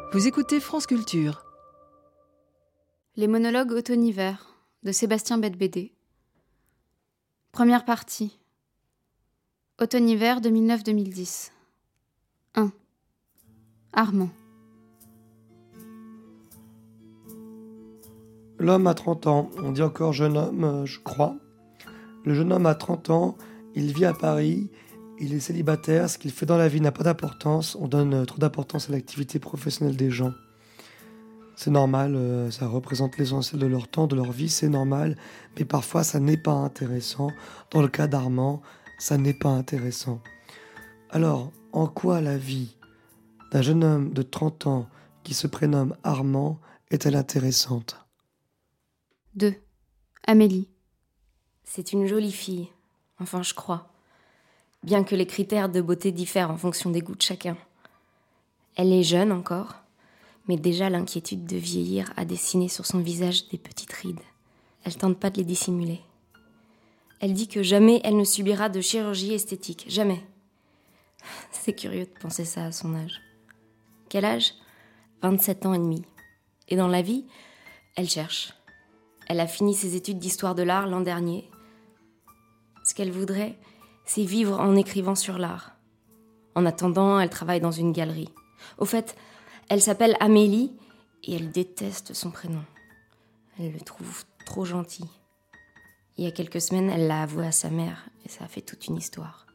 Vous écoutez France Culture. Les monologues automne-hiver de Sébastien Bette-Bédé. Première partie. Automne-hiver 2009-2010. 1. Armand. L'homme a 30 ans, on dit encore jeune homme, je crois. Le jeune homme a 30 ans, il vit à Paris, il est célibataire, ce qu'il fait dans la vie n'a pas d'importance, on donne trop d'importance à l'activité professionnelle des gens. C'est normal, ça représente l'essentiel de leur temps, de leur vie, c'est normal, mais parfois ça n'est pas intéressant. Dans le cas d'Armand, ça n'est pas intéressant. Alors, en quoi la vie d'un jeune homme de 30 ans qui se prénomme Armand est-elle intéressante ? 2. Amélie. C'est une jolie fille, enfin je crois. Bien que les critères de beauté diffèrent en fonction des goûts de chacun. Elle est jeune encore, mais déjà l'inquiétude de vieillir a dessiné sur son visage des petites rides. Elle tente pas de les dissimuler. Elle dit que jamais elle ne subira de chirurgie esthétique, jamais. C'est curieux de penser ça à son âge. Quel âge ? 27 ans et demi. Et dans la vie, elle cherche. Elle a fini ses études d'histoire de l'art l'an dernier. Ce qu'elle voudrait, c'est vivre en écrivant sur l'art. En attendant, elle travaille dans une galerie. Au fait, elle s'appelle Amélie et elle déteste son prénom. Elle le trouve trop gentil. Il y a quelques semaines, elle l'a avoué à sa mère et ça a fait toute une histoire.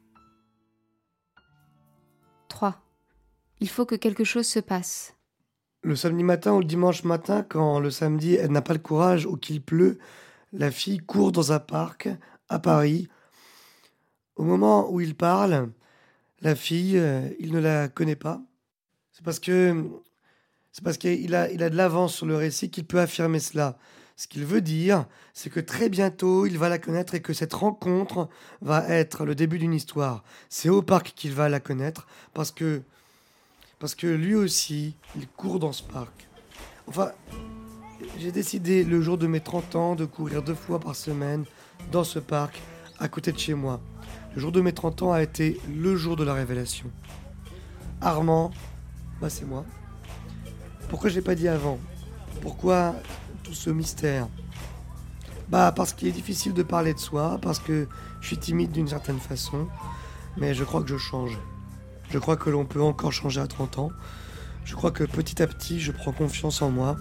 3. Il faut que quelque chose se passe. Le samedi matin ou le dimanche matin, quand le samedi elle n'a pas le courage ou qu'il pleut, la fille court dans un parc à Paris. Au moment où il parle, la fille, il ne la connaît pas. C'est parce qu'il a de l'avance sur le récit qu'il peut affirmer cela. Ce qu'il veut dire, c'est que très bientôt, il va la connaître et que cette rencontre va être le début d'une histoire. C'est au parc qu'il va la connaître parce que lui aussi, il court dans ce parc. Enfin, j'ai décidé le jour de mes 30 ans de courir 2 fois par semaine dans ce parc à côté de chez moi. Le jour de mes 30 ans a été le jour de la révélation. Armand, c'est moi. Pourquoi je l'ai pas dit avant ? Pourquoi tout ce mystère ? Parce qu'il est difficile de parler de soi, parce que je suis timide d'une certaine façon, mais je crois que je change. Je crois que l'on peut encore changer à 30 ans. Je crois que petit à petit, je prends confiance en moi.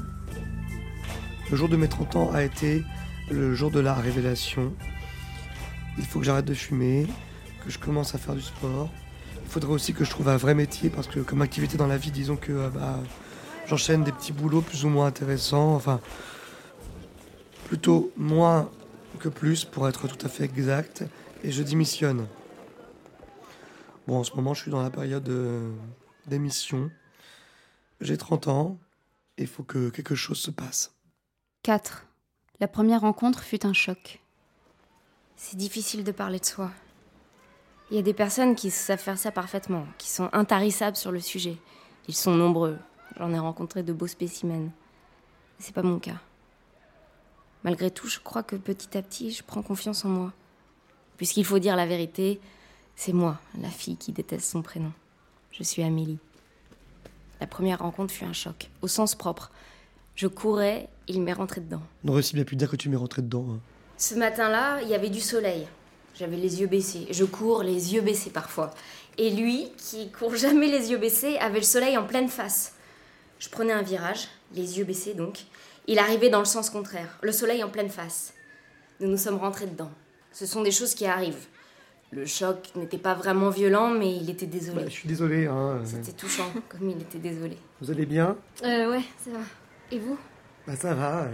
Le jour de mes 30 ans a été le jour de la révélation. Il faut que j'arrête de fumer, que je commence à faire du sport. Il faudrait aussi que je trouve un vrai métier, parce que comme activité dans la vie, disons que j'enchaîne des petits boulots plus ou moins intéressants. Enfin, plutôt moins que plus, pour être tout à fait exact. Et je démissionne. Bon, en ce moment, je suis dans la période d'émission. J'ai 30 ans et il faut que quelque chose se passe. 4. La première rencontre fut un choc. C'est difficile de parler de soi. Il y a des personnes qui savent faire ça parfaitement, qui sont intarissables sur le sujet. Ils sont nombreux. J'en ai rencontré de beaux spécimens. C'est pas mon cas. Malgré tout, je crois que petit à petit, je prends confiance en moi. Puisqu'il faut dire la vérité, c'est moi, la fille qui déteste son prénom. Je suis Amélie. La première rencontre fut un choc, au sens propre. Je courais, il m'est rentré dedans. On aurait aussi bien pu dire que tu m'es rentré dedans. Hein. Ce matin-là, il y avait du soleil. J'avais les yeux baissés. Je cours les yeux baissés parfois. Et lui, qui court jamais les yeux baissés, avait le soleil en pleine face. Je prenais un virage, les yeux baissés donc. Il arrivait dans le sens contraire, le soleil en pleine face. Nous nous sommes rentrés dedans. Ce sont des choses qui arrivent. Le choc n'était pas vraiment violent, mais il était désolé. Je suis désolé. C'était touchant, comme il était désolé. Vous allez bien ? Ouais, ça va. Et vous ? Ça va.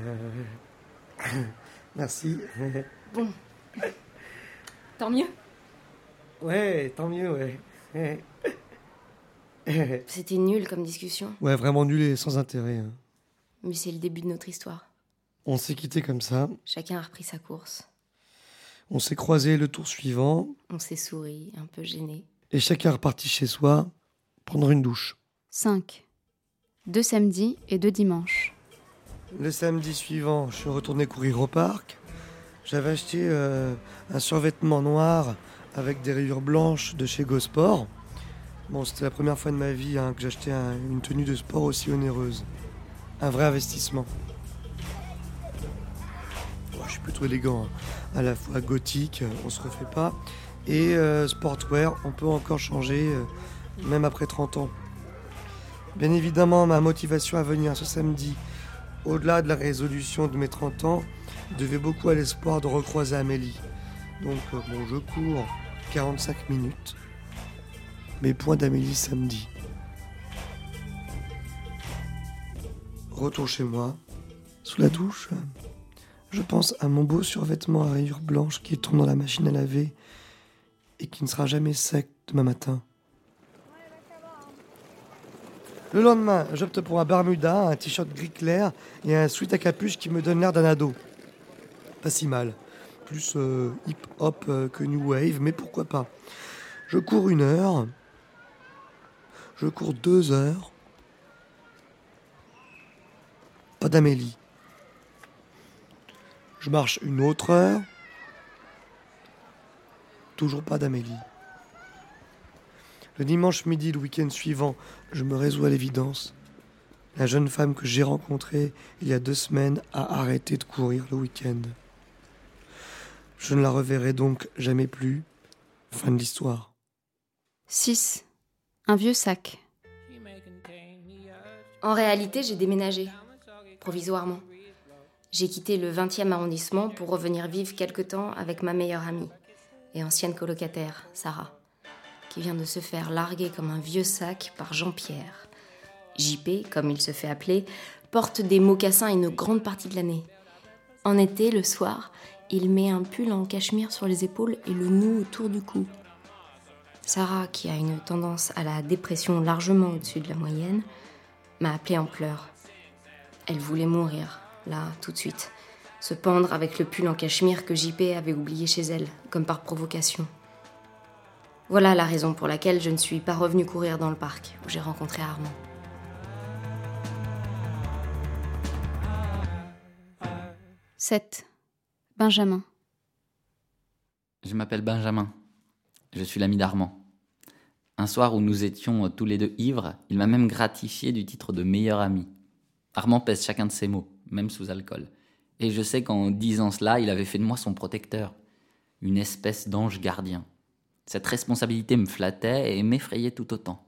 Merci. Bon. Tant mieux ? Ouais, tant mieux, ouais. C'était nul comme discussion. Ouais, vraiment nul et sans intérêt. Hein. Mais c'est le début de notre histoire. On s'est quittés comme ça. Chacun a repris sa course. On s'est croisés le tour suivant. On s'est souri, un peu gêné. Et chacun est reparti chez soi, prendre une douche. 5. 2 samedis et 2 dimanches. Le samedi suivant, je suis retourné courir au parc. J'avais acheté un survêtement noir avec des rayures blanches de chez Gosport. Bon, c'était la première fois de ma vie que j'achetais une tenue de sport aussi onéreuse. Un vrai investissement. Bon, je suis plutôt élégant, à la fois gothique, on se refait pas, et sportwear, on peut encore changer, même après 30 ans. Bien évidemment, ma motivation à venir ce samedi, au-delà de la résolution de mes 30 ans, devait beaucoup à l'espoir de recroiser Amélie. Donc, je cours 45 minutes. Mes points d'Amélie samedi. Retour chez moi, sous la douche, je pense à mon beau survêtement à rayures blanches qui tourne dans la machine à laver et qui ne sera jamais sec demain matin. Le lendemain, j'opte pour un Bermuda, un t-shirt gris clair et un sweat à capuche qui me donne l'air d'un ado. Pas si mal. Plus hip-hop que new wave, mais pourquoi pas. Je cours 1 heure. Je cours 2 heures. Pas d'Amélie. Je marche 1 autre heure. Toujours pas d'Amélie. Le dimanche midi, le week-end suivant, je me résous à l'évidence. La jeune femme que j'ai rencontrée il y a 2 semaines a arrêté de courir le week-end. Je ne la reverrai donc jamais plus. Fin de l'histoire. 6. Un vieux sac. En réalité, j'ai déménagé, provisoirement. J'ai quitté le 20e arrondissement pour revenir vivre quelque temps avec ma meilleure amie et ancienne colocataire, Sarah, qui vient de se faire larguer comme un vieux sac par Jean-Pierre. JP, comme il se fait appeler, porte des mocassins une grande partie de l'année. En été, le soir, il met un pull en cachemire sur les épaules et le noue autour du cou. Sarah, qui a une tendance à la dépression largement au-dessus de la moyenne, m'a appelée en pleurs. Elle voulait mourir, là, tout de suite, se pendre avec le pull en cachemire que JP avait oublié chez elle, comme par provocation. Voilà la raison pour laquelle je ne suis pas revenue courir dans le parc, où j'ai rencontré Armand. « 7. Benjamin. Je m'appelle Benjamin. Je suis l'ami d'Armand. Un soir où nous étions tous les deux ivres, il m'a même gratifié du titre de meilleur ami. Armand pèse chacun de ses mots, même sous alcool. Et je sais qu'en disant cela, il avait fait de moi son protecteur. Une espèce d'ange gardien. Cette responsabilité me flattait et m'effrayait tout autant.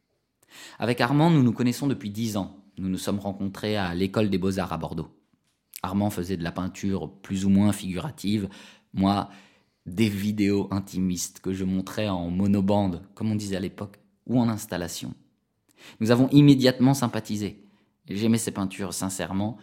Avec Armand, nous nous connaissons depuis 10 ans. Nous nous sommes rencontrés à l'école des Beaux-Arts à Bordeaux. Armand faisait de la peinture plus ou moins figurative. Moi, des vidéos intimistes que je montrais en monobande, comme on disait à l'époque, ou en installation. Nous avons immédiatement sympathisé. J'aimais ses peintures sincèrement.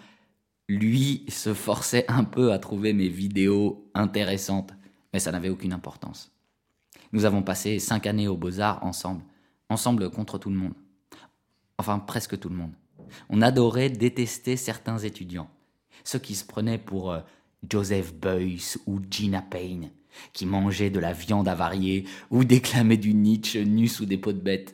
Lui se forçait un peu à trouver mes vidéos intéressantes, mais ça n'avait aucune importance. Nous avons passé 5 années aux Beaux-Arts ensemble contre tout le monde. Enfin, presque tout le monde. On adorait détester certains étudiants. Ceux qui se prenaient pour Joseph Beuys ou Gina Payne, qui mangeaient de la viande avariée ou déclamaient du Nietzsche nu sous des peaux de bêtes.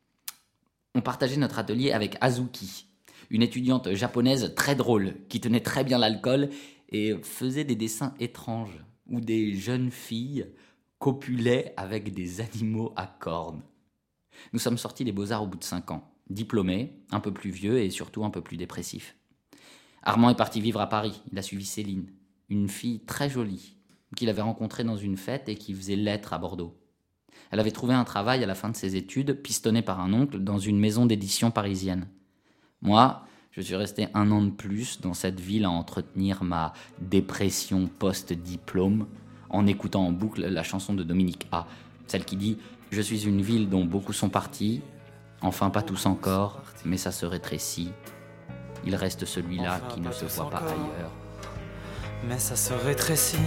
On partageait notre atelier avec Azuki, une étudiante japonaise très drôle, qui tenait très bien l'alcool et faisait des dessins étranges, où des jeunes filles copulaient avec des animaux à cornes. Nous sommes sortis des Beaux-Arts au bout de 5 ans, diplômés, un peu plus vieux et surtout un peu plus dépressifs. Armand est parti vivre à Paris, il a suivi Céline, une fille très jolie, qu'il avait rencontrée dans une fête et qui faisait lettres à Bordeaux. Elle avait trouvé un travail à la fin de ses études, pistonnée par un oncle, dans une maison d'édition parisienne. Moi, je suis resté 1 an de plus dans cette ville à entretenir ma dépression post-diplôme, en écoutant en boucle la chanson de Dominique A, celle qui dit « Je suis une ville dont beaucoup sont partis, enfin pas tous encore, mais ça se rétrécit. Il reste celui-là qui ne se voit pas ailleurs. Mais ça se rétrécit,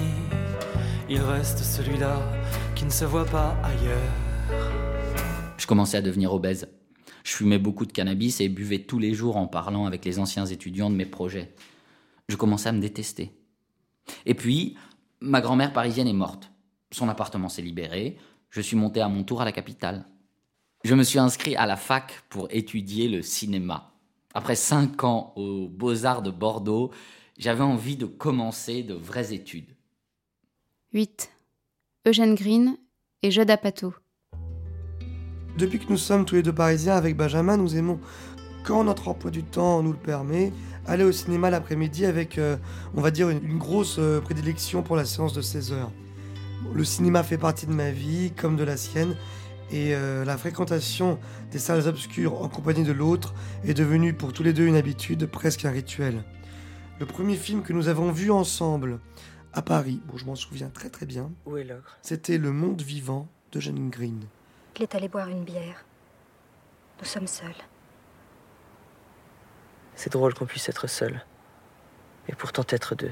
il reste celui-là qui ne se voit pas ailleurs. » Je commençais à devenir obèse. Je fumais beaucoup de cannabis et buvais tous les jours en parlant avec les anciens étudiants de mes projets. Je commençais à me détester. Et puis, ma grand-mère parisienne est morte. Son appartement s'est libéré. Je suis monté à mon tour à la capitale. Je me suis inscrit à la fac pour étudier le cinéma. Après 5 ans aux Beaux-Arts de Bordeaux, j'avais envie de commencer de vraies études. 8. Eugène Green et Judd Apatow. Depuis que nous sommes tous les deux parisiens avec Benjamin, nous aimons, quand notre emploi du temps nous le permet, aller au cinéma l'après-midi avec, on va dire, une grosse prédilection pour la séance de 16h. Le cinéma fait partie de ma vie, comme de la sienne, et la fréquentation des salles obscures en compagnie de l'autre est devenue pour tous les deux une habitude, presque un rituel. Le premier film que nous avons vu ensemble à Paris, bon, je m'en souviens très très bien, Où est l'ogre? c'était Le Monde Vivant d'Eugène Green. Il est allé boire une bière. Nous sommes seuls. C'est drôle qu'on puisse être seul. Et pourtant être deux.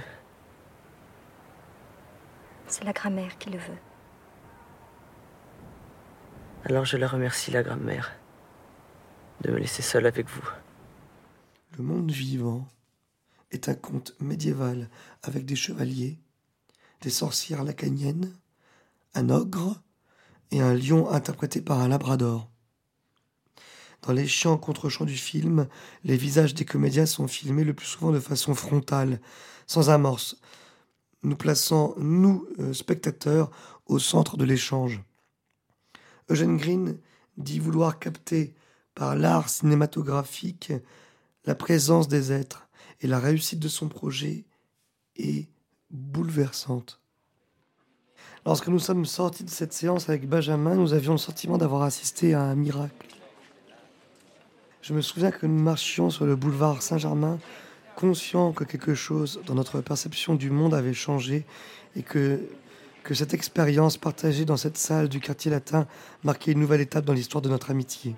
C'est la grammaire qui le veut. Alors je la remercie, la grammaire, de me laisser seul avec vous. Le Monde Vivant est un conte médiéval avec des chevaliers, des sorcières lacaniennes, un ogre et un lion interprété par un labrador. Dans les chants contre chants du film, les visages des comédiens sont filmés le plus souvent de façon frontale, sans amorce, nous plaçant, nous, spectateurs, au centre de l'échange. Eugène Green dit vouloir capter par l'art cinématographique la présence des êtres, et la réussite de son projet est bouleversante. Lorsque nous sommes sortis de cette séance avec Benjamin, nous avions le sentiment d'avoir assisté à un miracle. Je me souviens que nous marchions sur le boulevard Saint-Germain, conscients que quelque chose dans notre perception du monde avait changé et que cette expérience partagée dans cette salle du quartier latin marquait une nouvelle étape dans l'histoire de notre amitié.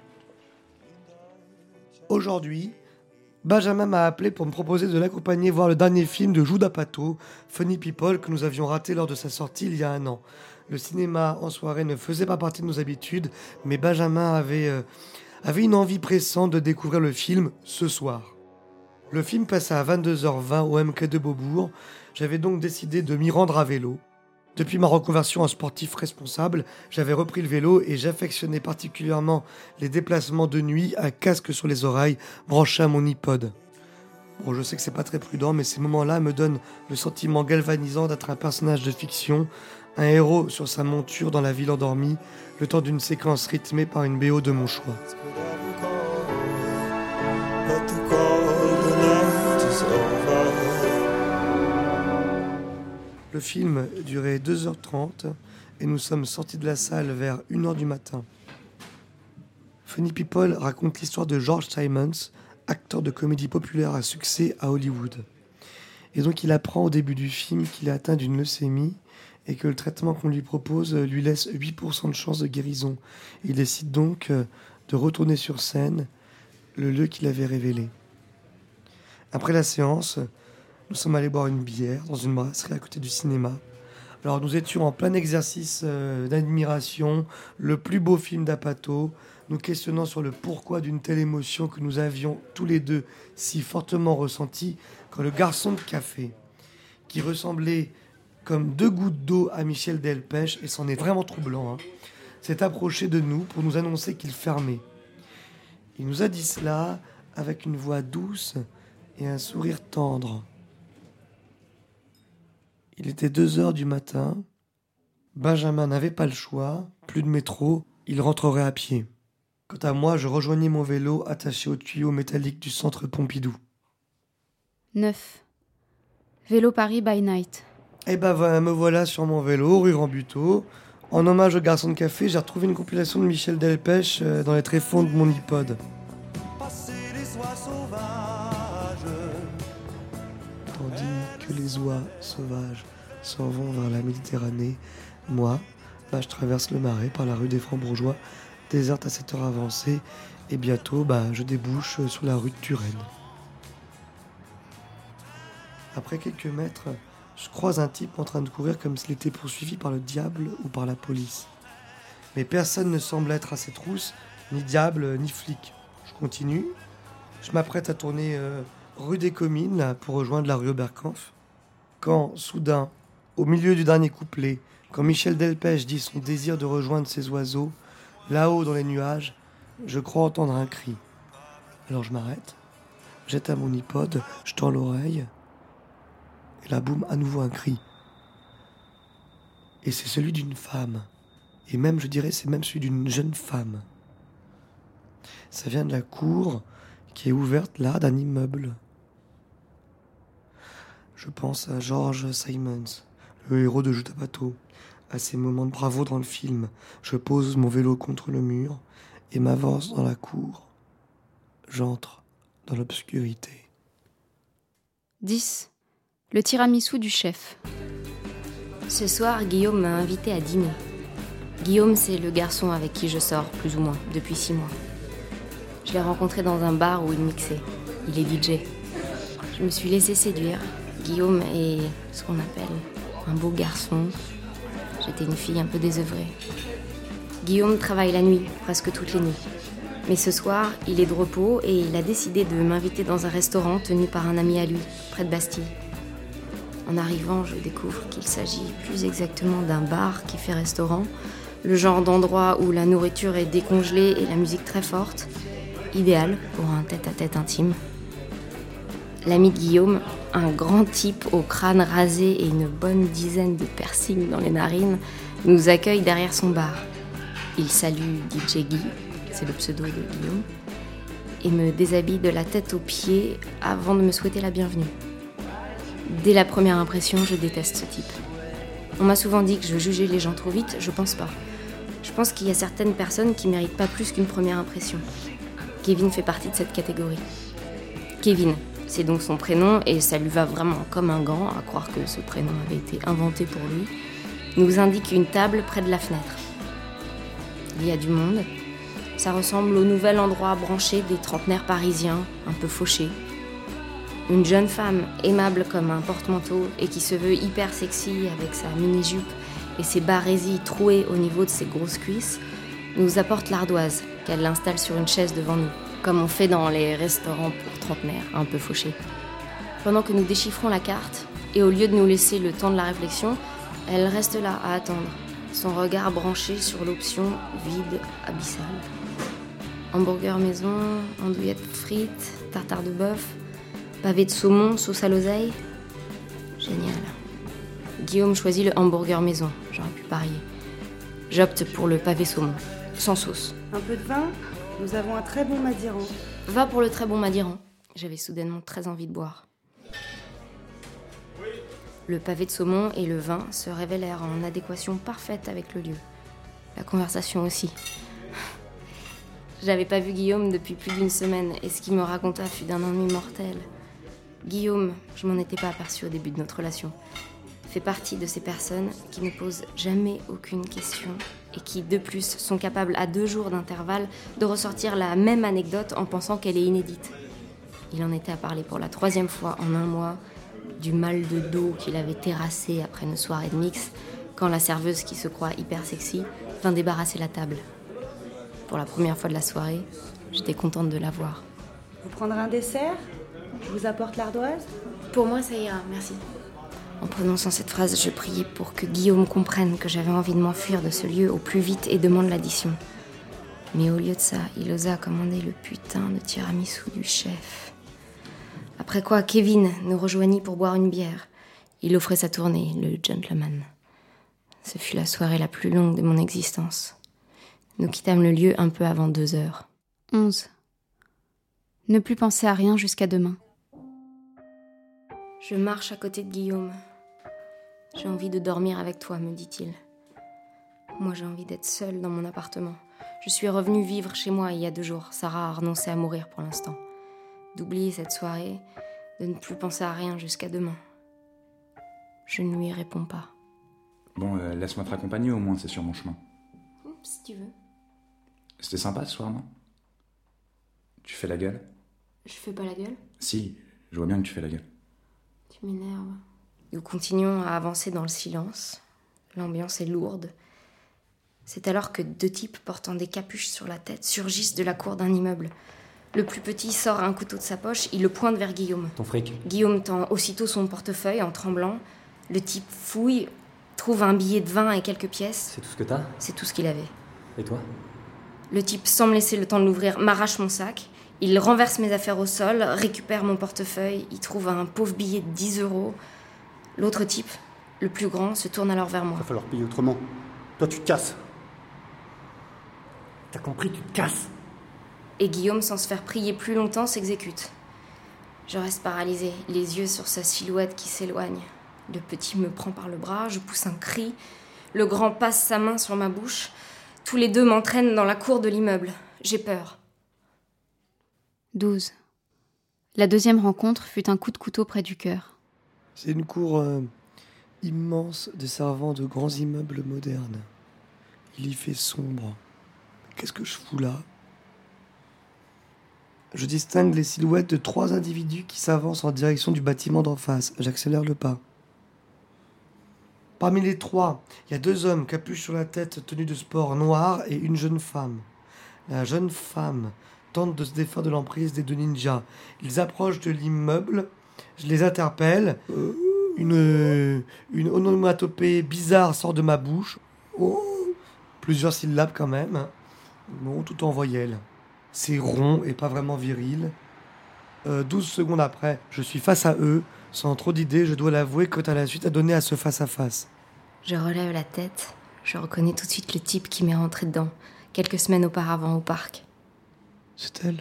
Aujourd'hui, Benjamin m'a appelé pour me proposer de l'accompagner voir le dernier film de Judd Apatow, Funny People, que nous avions raté lors de sa sortie il y a 1 an. Le cinéma en soirée ne faisait pas partie de nos habitudes, mais Benjamin avait une envie pressante de découvrir le film ce soir. Le film passait à 22h20 au MK de Beaubourg. J'avais donc décidé de m'y rendre à vélo. Depuis ma reconversion en sportif responsable, j'avais repris le vélo et j'affectionnais particulièrement les déplacements de nuit à casque sur les oreilles, branché à mon iPod. Bon, je sais que c'est pas très prudent, mais ces moments-là me donnent le sentiment galvanisant d'être un personnage de fiction, un héros sur sa monture dans la ville endormie, le temps d'une séquence rythmée par une BO de mon choix. Le film durait 2h30 et nous sommes sortis de la salle vers 1h du matin. Funny People raconte l'histoire de George Simons, acteur de comédie populaire à succès à Hollywood. Et donc il apprend au début du film qu'il est atteint d'une leucémie et que le traitement qu'on lui propose lui laisse 8% de chance de guérison. Il décide donc de retourner sur scène, le lieu qu'il avait révélé. Après la séance, nous sommes allés boire une bière dans une brasserie à côté du cinéma. Alors nous étions en plein exercice d'admiration, le plus beau film d'Apatow, nous questionnant sur le pourquoi d'une telle émotion que nous avions tous les deux si fortement ressentie quand le garçon de café, qui ressemblait comme 2 gouttes d'eau à Michel Delpech, et c'en est vraiment troublant, s'est approché de nous pour nous annoncer qu'il fermait. Il nous a dit cela avec une voix douce et un sourire tendre. Il était 2h du matin. Benjamin n'avait pas le choix, plus de métro, il rentrerait à pied. Quant à moi, je rejoignais mon vélo attaché au tuyau métallique du centre Pompidou. 9. Vélo Paris by night. Eh ben, me voilà sur mon vélo, rue Rambuteau. En hommage au garçon de café, j'ai retrouvé une compilation de Michel Delpech dans les tréfonds de mon iPod. Tandis que les oies sauvages s'en vont vers la Méditerranée, moi, je traverse le Marais par la rue des Francs-Bourgeois, déserte à cette heure avancée, et bientôt, je débouche sur la rue de Turenne. Après quelques mètres, je croise un type en train de courir comme s'il était poursuivi par le diable ou par la police. Mais personne ne semble être à ses trousses, ni diable, ni flic. Je continue. Je m'apprête à tourner rue des Comines là, pour rejoindre la rue Oberkampf. Quand, soudain, au milieu du dernier couplet, quand Michel Delpech dit son désir de rejoindre ces oiseaux, là-haut dans les nuages, je crois entendre un cri. Alors je m'arrête, jette à mon iPod, je tends l'oreille, et là, boum, à nouveau un cri. Et c'est celui d'une femme. Et même, je dirais, c'est même celui d'une jeune femme. Ça vient de la cour qui est ouverte là d'un immeuble. Je pense à George Simons, le héros de Judapato, à ses moments de bravoure dans le film. Je pose mon vélo contre le mur et m'avance dans la cour. J'entre dans l'obscurité. 10. Le tiramisu du chef. Ce soir, Guillaume m'a invité à dîner. Guillaume, c'est le garçon avec qui je sors, plus ou moins, depuis 6 mois. Je l'ai rencontré dans un bar où il mixait. Il est DJ. Je me suis laissée séduire. Guillaume est ce qu'on appelle un beau garçon. J'étais une fille un peu désœuvrée. Guillaume travaille la nuit, presque toutes les nuits. Mais ce soir, il est de repos et il a décidé de m'inviter dans un restaurant tenu par un ami à lui, près de Bastille. En arrivant, je découvre qu'il s'agit plus exactement d'un bar qui fait restaurant, le genre d'endroit où la nourriture est décongelée et la musique très forte, idéal pour un tête-à-tête intime. L'ami de Guillaume, un grand type au crâne rasé et une bonne dizaine de piercings dans les narines, nous accueille derrière son bar. Il salue DJ Guy, c'est le pseudo de Guillaume, et me déshabille de la tête aux pieds avant de me souhaiter la bienvenue. Dès la première impression, je déteste ce type. On m'a souvent dit que je jugeais les gens trop vite, je pense pas. Je pense qu'il y a certaines personnes qui méritent pas plus qu'une première impression. Kevin fait partie de cette catégorie. Kevin, c'est donc son prénom et ça lui va vraiment comme un gant, à croire que ce prénom avait été inventé pour lui, nous indique une table près de la fenêtre. Il y a du monde. Ça ressemble au nouvel endroit branché des trentenaires parisiens, un peu fauchés. Une jeune femme aimable comme un porte-manteau et qui se veut hyper sexy avec sa mini-jupe et ses barésies trouées au niveau de ses grosses cuisses, nous apporte l'ardoise qu'elle installe sur une chaise devant nous, comme on fait dans les restaurants pour trentenaires, un peu fauchés. Pendant que nous déchiffrons la carte, et au lieu de nous laisser le temps de la réflexion, elle reste là à attendre, son regard branché sur l'option vide abyssale. Hamburger maison, andouillettes frites, tartare de bœuf, pavé de saumon, sauce à l'oseille. Génial. Guillaume choisit le hamburger maison, j'aurais pu parier. J'opte pour le pavé saumon, sans sauce. Un peu de vin, nous avons un très bon Madiran. Va pour le très bon Madiran. J'avais soudainement très envie de boire. Le pavé de saumon et le vin se révélèrent en adéquation parfaite avec le lieu. La conversation aussi. J'avais pas vu Guillaume depuis plus d'1 semaine et ce qu'il me raconta fut d'un ennui mortel. Guillaume, je m'en étais pas aperçu au début de notre relation, fait partie de ces personnes qui ne posent jamais aucune question et qui, de plus, sont capables à 2 jours d'intervalle de ressortir la même anecdote en pensant qu'elle est inédite. Il en était à parler pour la 3e fois en 1 mois du mal de dos qu'il avait terrassé après une soirée de mix quand la serveuse qui se croit hyper sexy vint débarrasser la table. Pour la première fois de la soirée, j'étais contente de la voir. Vous prendrez un dessert ? Je vous apporte l'ardoise ? Pour moi, ça ira, merci. En prononçant cette phrase, je priais pour que Guillaume comprenne que j'avais envie de m'enfuir de ce lieu au plus vite et demande l'addition. Mais au lieu de ça, il osa commander le putain de tiramisu du chef. Après quoi, Kevin nous rejoignit pour boire une bière. Il offrait sa tournée, le gentleman. Ce fut la soirée la plus longue de mon existence. Nous quittâmes le lieu un peu avant 2h. 11. Ne plus penser à rien jusqu'à demain. Je marche à côté de Guillaume. J'ai envie de dormir avec toi, me dit-il. Moi, j'ai envie d'être seule dans mon appartement. Je suis revenue vivre chez moi il y a 2 jours. Sarah a renoncé à mourir pour l'instant. D'oublier cette soirée, de ne plus penser à rien jusqu'à demain. Je ne lui réponds pas. Bon, laisse-moi te raccompagner au moins, c'est sur mon chemin. Si tu veux. C'était sympa ce soir, non ? Tu fais la gueule ? Je fais pas la gueule ? Si, je vois bien que tu fais la gueule. Tu m'énerves. Nous continuons à avancer dans le silence. L'ambiance est lourde. C'est alors que 2 types portant des capuches sur la tête surgissent de la cour d'un immeuble. Le plus petit sort un couteau de sa poche, il le pointe vers Guillaume. Ton fric. Guillaume tend aussitôt son portefeuille en tremblant. Le type fouille, trouve un billet de 20 et quelques pièces. C'est tout ce que t'as ? C'est tout ce qu'il avait. Et toi ? Le type, sans me laisser le temps de l'ouvrir, m'arrache mon sac. Il renverse mes affaires au sol, récupère mon portefeuille. Il trouve un pauvre billet de 10 €. L'autre type, le plus grand, se tourne alors vers moi. Va falloir payer autrement. Toi, tu te casses. T'as compris, tu te casses. Et Guillaume, sans se faire prier plus longtemps, s'exécute. Je reste paralysée, les yeux sur sa silhouette qui s'éloigne. Le petit me prend par le bras, je pousse un cri. Le grand passe sa main sur ma bouche. Tous les deux m'entraînent dans la cour de l'immeuble. J'ai peur. 12. La deuxième rencontre fut un coup de couteau près du cœur. C'est une cour immense desservant de grands immeubles modernes. Il y fait sombre. Qu'est-ce que je fous là ? Je distingue les silhouettes de 3 individus qui s'avancent en direction du bâtiment d'en face. J'accélère le pas. Parmi les 3, il y a 2 hommes, capuche sur la tête, tenue de sport noire, et une jeune femme. La jeune femme tente de se défaire de l'emprise des 2 ninjas. Ils approchent de l'immeuble. Je les interpelle. Une onomatopée bizarre sort de ma bouche. Oh, plusieurs syllabes quand même. Bon, tout en voyelles. C'est rond et pas vraiment viril. 12 secondes après, je suis face à eux. Sans trop d'idées, je dois l'avouer, quant à la suite à donner à ce face-à-face. Je relève la tête. Je reconnais tout de suite le type qui m'est rentré dedans, quelques semaines auparavant au parc. C'est elle.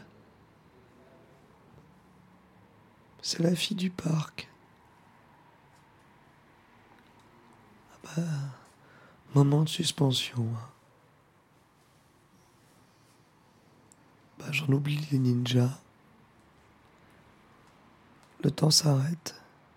C'est la fille du parc. Ah bah, moment de suspension. Bah, j'en oublie les ninjas. Le temps s'arrête.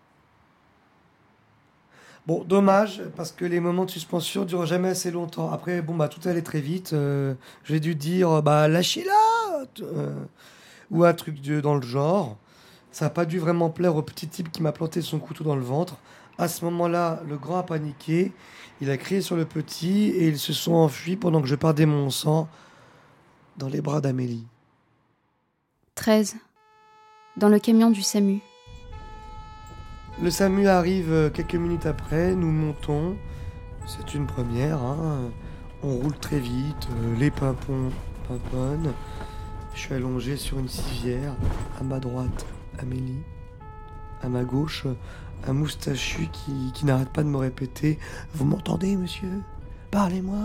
Bon, dommage, parce que les moments de suspension durent jamais assez longtemps. Après, bon, bah, tout allait très vite. J'ai dû dire, bah, lâchez-la ou un truc dans le genre. Ça n'a pas dû vraiment plaire au petit type qui m'a planté son couteau dans le ventre. À ce moment-là, le grand a paniqué. Il a crié sur le petit et ils se sont enfuis pendant que je perdais mon sang dans les bras d'Amélie. 13. Dans le camion du SAMU. Le SAMU arrive quelques minutes après, nous montons. C'est une première, hein. On roule très vite, les pimpons pimponnent. Je suis allongé sur une civière. À ma droite, Amélie. À ma gauche, un moustachu qui n'arrête pas de me répéter « Vous m'entendez, monsieur ? Parlez-moi !»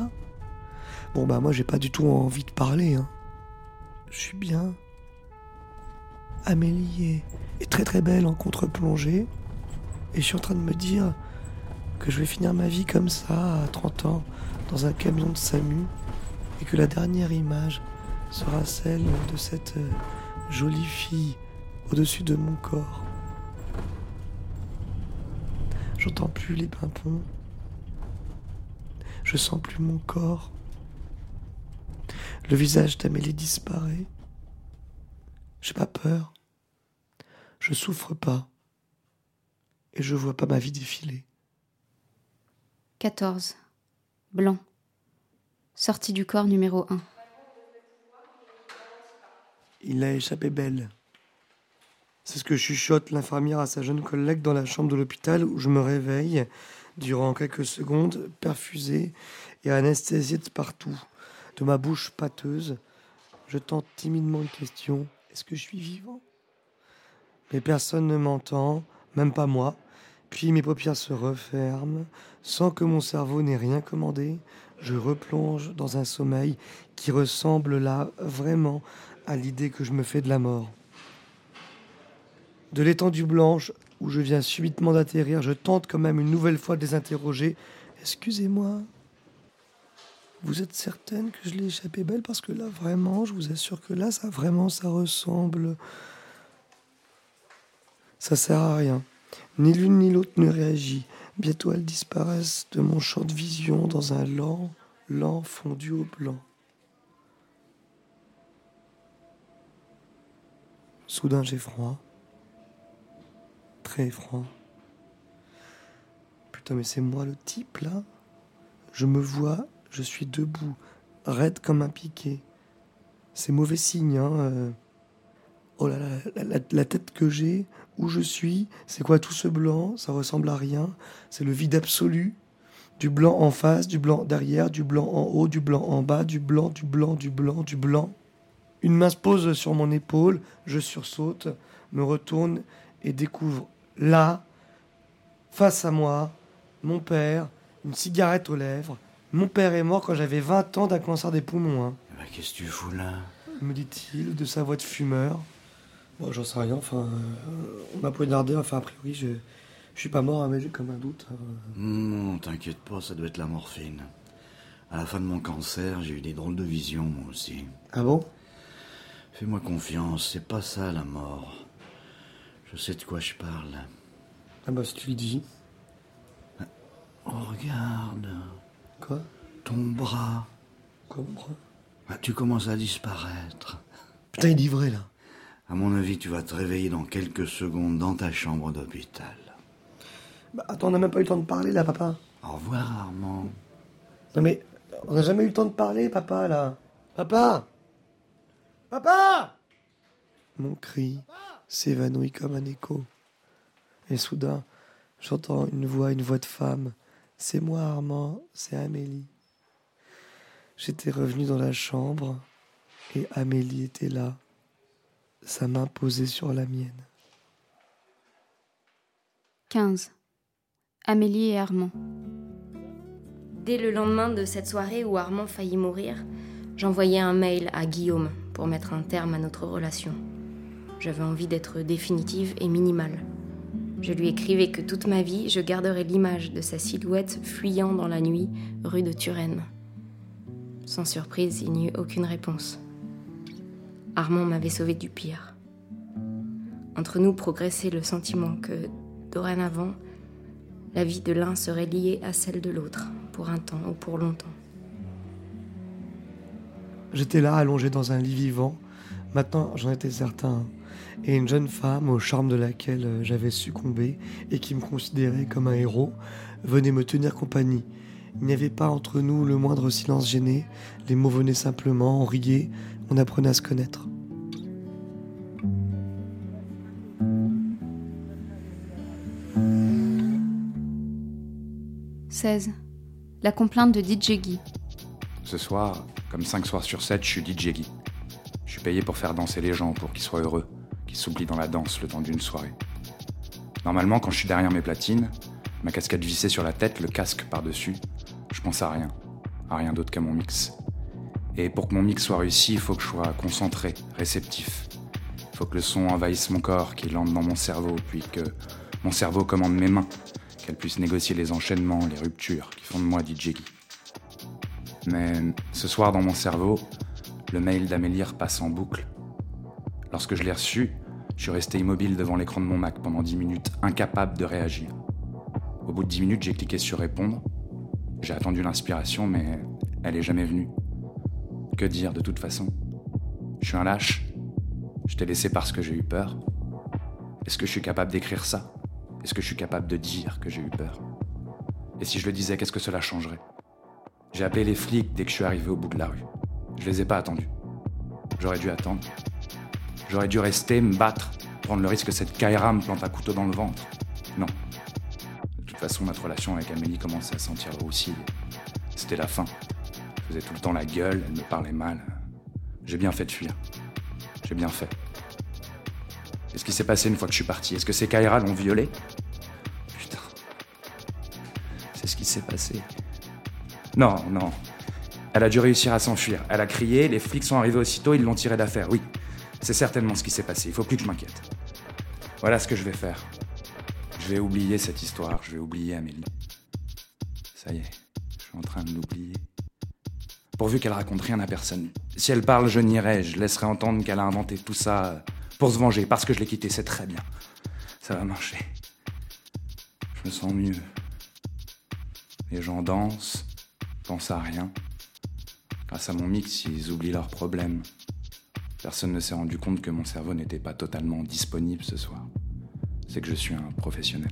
Bon, bah moi, j'ai pas du tout envie de parler, hein. Je suis bien. Amélie est très très belle en contre-plongée. Et je suis en train de me dire que je vais finir ma vie comme ça, à 30 ans, dans un camion de SAMU. Et que la dernière image sera celle de cette jolie fille au-dessus de mon corps. J'entends plus les pimpons. Je sens plus mon corps. Le visage d'Amélie disparaît. J'ai pas peur. Je souffre pas. Et je vois pas ma vie défiler. 14. Blanc. Sortie du corps numéro 1. Il a échappé belle. C'est ce que chuchote l'infirmière à sa jeune collègue dans la chambre de l'hôpital où je me réveille durant quelques secondes, perfusé et anesthésié de partout. De ma bouche pâteuse, je tente timidement une question. Est-ce que je suis vivant ? Mais personne ne m'entend, même pas moi. Puis mes paupières se referment, sans que mon cerveau n'ait rien commandé. Je replonge dans un sommeil qui ressemble là vraiment à l'idée que je me fais de la mort. De l'étendue blanche où je viens subitement d'atterrir, je tente quand même une nouvelle fois de les interroger. « Excusez-moi, vous êtes certaine que je l'ai échappé belle ? Parce que là, vraiment, je vous assure que là, ça ressemble... » Ça sert à rien. Ni l'une ni l'autre ne réagit. Bientôt, elles disparaissent de mon champ de vision dans un lent fondu au blanc. Soudain, j'ai froid. Très froid. Putain, mais c'est moi le type, là ? Je me vois, je suis debout, raide comme un piquet. C'est mauvais signe, hein. Oh là là, la tête que j'ai, où je suis, c'est quoi tout ce blanc ? Ça ressemble à rien. C'est le vide absolu. Du blanc en face, du blanc derrière, du blanc en haut, du blanc en bas, du blanc, du blanc, du blanc, du blanc. Une main se pose sur mon épaule, je sursaute, me retourne et découvre là, face à moi, mon père, une cigarette aux lèvres. Mon père est mort quand j'avais 20 ans d'un cancer des poumons. Hein. Bah, qu'est-ce que tu fous là? Me dit-il de sa voix de fumeur. Bon, j'en sais rien, enfin... on m'a poignardé, enfin, a priori, je suis pas mort, hein, mais j'ai comme un doute. Non, t'inquiète pas, ça doit être la morphine. À la fin de mon cancer, j'ai eu des drôles de visions, moi aussi. Ah bon? Fais-moi confiance, c'est pas ça, la mort. Je sais de quoi je parle. Ah bah, si tu le dis. Oh, regarde. Quoi? Ton bras. Quoi, mon bras? Ah, tu commences à disparaître. Putain, il est vrai, là. À mon avis, tu vas te réveiller dans quelques secondes dans ta chambre d'hôpital. Bah, attends, on n'a même pas eu le temps de parler, là, papa. Au revoir, Armand. Non, mais on n'a jamais eu le temps de parler, papa, là. Papa! Papa! Mon cri s'évanouit comme un écho. Et soudain, j'entends une voix de femme. C'est moi, Armand, c'est Amélie. J'étais revenu dans la chambre et Amélie était là, sa main posée sur la mienne. 15. Amélie et Armand. Dès le lendemain de cette soirée où Armand faillit mourir, j'envoyais un mail à Guillaume pour mettre un terme à notre relation. J'avais envie d'être définitive et minimale. Je lui écrivais que toute ma vie, je garderais l'image de sa silhouette fuyant dans la nuit, rue de Turenne. Sans surprise, il n'y eut aucune réponse. Armand m'avait sauvé du pire. Entre nous progressait le sentiment que, dorénavant, la vie de l'un serait liée à celle de l'autre, pour un temps ou pour longtemps. J'étais là, allongé dans un lit vivant. Maintenant, j'en étais certain. Et une jeune femme, au charme de laquelle j'avais succombé et qui me considérait comme un héros, venait me tenir compagnie. Il n'y avait pas entre nous le moindre silence gêné. Les mots venaient simplement, on riait, on apprenait à se connaître. « 16. La complainte de DJ Guy. Ce soir, comme 5 soirs sur 7, je suis DJ Guy. Je suis payé pour faire danser les gens, pour qu'ils soient heureux, qu'ils s'oublient dans la danse le temps d'une soirée. Normalement, quand je suis derrière mes platines, ma casquette vissée sur la tête, le casque par-dessus, je pense à rien d'autre qu'à mon mix. Et pour que mon mix soit réussi, il faut que je sois concentré, réceptif. Il faut que le son envahisse mon corps, qu'il entre dans mon cerveau, puis que mon cerveau commande mes mains, qu'elles puissent négocier les enchaînements, les ruptures qui font de moi DJ Guy. Mais ce soir, dans mon cerveau, le mail d'Amélie repasse en boucle. Lorsque je l'ai reçu, je suis resté immobile devant l'écran de mon Mac pendant 10 minutes, incapable de réagir. Au bout de 10 minutes, j'ai cliqué sur répondre. J'ai attendu l'inspiration, mais elle est jamais venue. Que dire de toute façon? Je suis un lâche. Je t'ai laissé parce que j'ai eu peur. Est-ce que je suis capable d'écrire ça? Est-ce que je suis capable de dire que j'ai eu peur? Et si je le disais, qu'est-ce que cela changerait? J'ai appelé les flics dès que je suis arrivé au bout de la rue. Je les ai pas attendus. J'aurais dû attendre. J'aurais dû rester, me battre, prendre le risque que cette Kaira me plante un couteau dans le ventre. Non. De toute façon, notre relation avec Amélie commençait à sentir le roussi. C'était la fin. Je faisais tout le temps la gueule, elle me parlait mal. J'ai bien fait de fuir. J'ai bien fait. Qu'est-ce qui s'est passé une fois que je suis parti? Est-ce que ces Kaira l'ont violée? Putain. C'est ce qui s'est passé. Non. Elle a dû réussir à s'enfuir. Elle a crié, les flics sont arrivés aussitôt, ils l'ont tirée d'affaire, oui. C'est certainement ce qui s'est passé, il faut plus que je m'inquiète. Voilà ce que je vais faire. Je vais oublier cette histoire, je vais oublier Amélie. Ça y est, je suis en train de l'oublier. Pourvu qu'elle raconte rien à personne. Si elle parle, je nierai, je laisserai entendre qu'elle a inventé tout ça pour se venger, parce que je l'ai quittée, c'est très bien. Ça va marcher. Je me sens mieux. Les gens dansent, pensent à rien. Grâce à mon mix, ils oublient leurs problèmes. Personne ne s'est rendu compte que mon cerveau n'était pas totalement disponible ce soir. C'est que je suis un professionnel.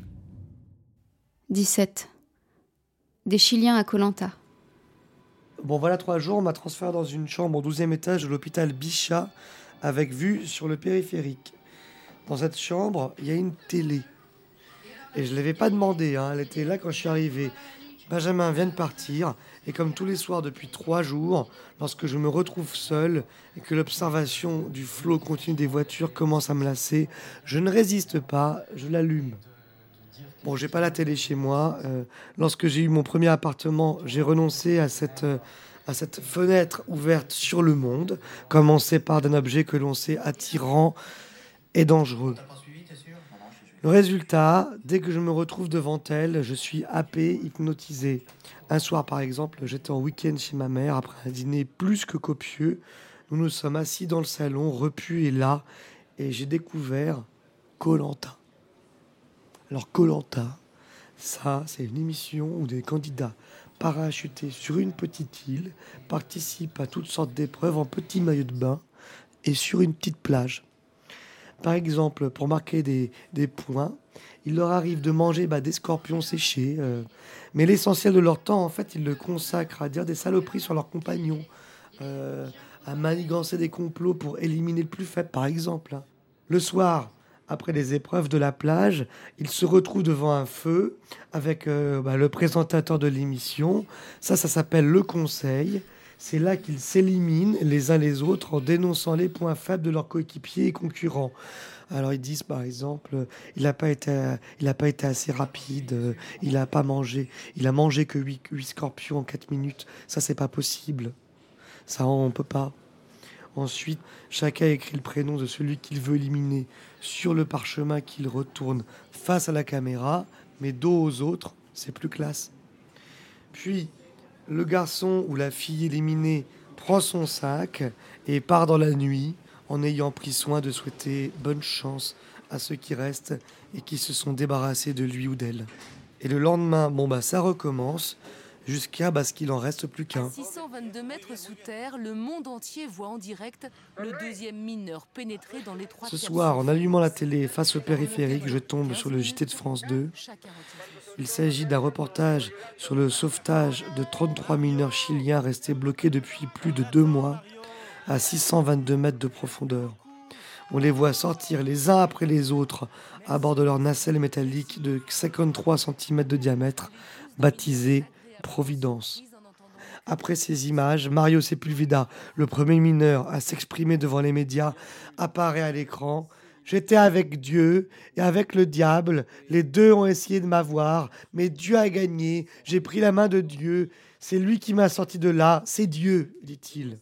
17. Des Chiliens à Koh Lanta. Bon, voilà 3 jours, on m'a transféré dans une chambre au 12e étage de l'hôpital Bichat, avec vue sur le périphérique. Dans cette chambre, il y a une télé. Et je ne l'avais pas demandé, elle était là quand je suis arrivé. Benjamin vient de partir, et comme tous les soirs depuis 3 jours, lorsque je me retrouve seul et que l'observation du flot continu des voitures commence à me lasser, je ne résiste pas, je l'allume. Bon, j'ai pas la télé chez moi. Lorsque j'ai eu mon premier appartement, j'ai renoncé à cette à cette fenêtre ouverte sur le monde, comme on sépare d'un objet que l'on sait attirant et dangereux. Le résultat, dès que je me retrouve devant elle, je suis happé, hypnotisé. Un soir, par exemple, j'étais en week-end chez ma mère, après un dîner plus que copieux. Nous nous sommes assis dans le salon, repus et las, et j'ai découvert Koh-Lanta. Alors Koh-Lanta, ça, c'est une émission où des candidats parachutés sur une petite île participent à toutes sortes d'épreuves en petit maillot de bain et sur une petite plage. Par exemple, pour marquer des points, il leur arrive de manger des scorpions séchés, mais l'essentiel de leur temps, en fait, ils le consacrent à dire des saloperies sur leurs compagnons, à manigancer des complots pour éliminer le plus faible, par exemple. Le soir, après les épreuves de la plage, ils se retrouvent devant un feu avec le présentateur de l'émission. Ça s'appelle le conseil. C'est là qu'ils s'éliminent les uns les autres en dénonçant les points faibles de leurs coéquipiers et concurrents. Alors ils disent par exemple, il n'a pas été assez rapide, il n'a pas mangé, il a mangé que 8 scorpions en 4 minutes. Ça, c'est pas possible. Ça, on peut pas. Ensuite, chacun écrit le prénom de celui qu'il veut éliminer sur le parchemin qu'il retourne face à la caméra, mais dos aux autres, c'est plus classe. Puis, le garçon ou la fille éliminée prend son sac et part dans la nuit en ayant pris soin de souhaiter bonne chance à ceux qui restent et qui se sont débarrassés de lui ou d'elle. Et le lendemain, ça recommence jusqu'à ce qu'il en reste plus qu'un. À 622 mètres sous terre, le monde entier voit en direct le deuxième mineur pénétrer dans les 3 Ce soir, en allumant la télé face au périphérique, je tombe sur le JT de France 2. Il s'agit d'un reportage sur le sauvetage de 33 mineurs chiliens restés bloqués depuis plus de 2 mois à 622 mètres de profondeur. On les voit sortir les uns après les autres à bord de leur nacelle métallique de 53 cm de diamètre, baptisée Providence. Après ces images, Mario Sepulveda, le premier mineur à s'exprimer devant les médias, apparaît à l'écran. J'étais avec Dieu et avec le diable. Les deux ont essayé de m'avoir, mais Dieu a gagné. J'ai pris la main de Dieu. C'est lui qui m'a sorti de là. C'est Dieu, dit-il.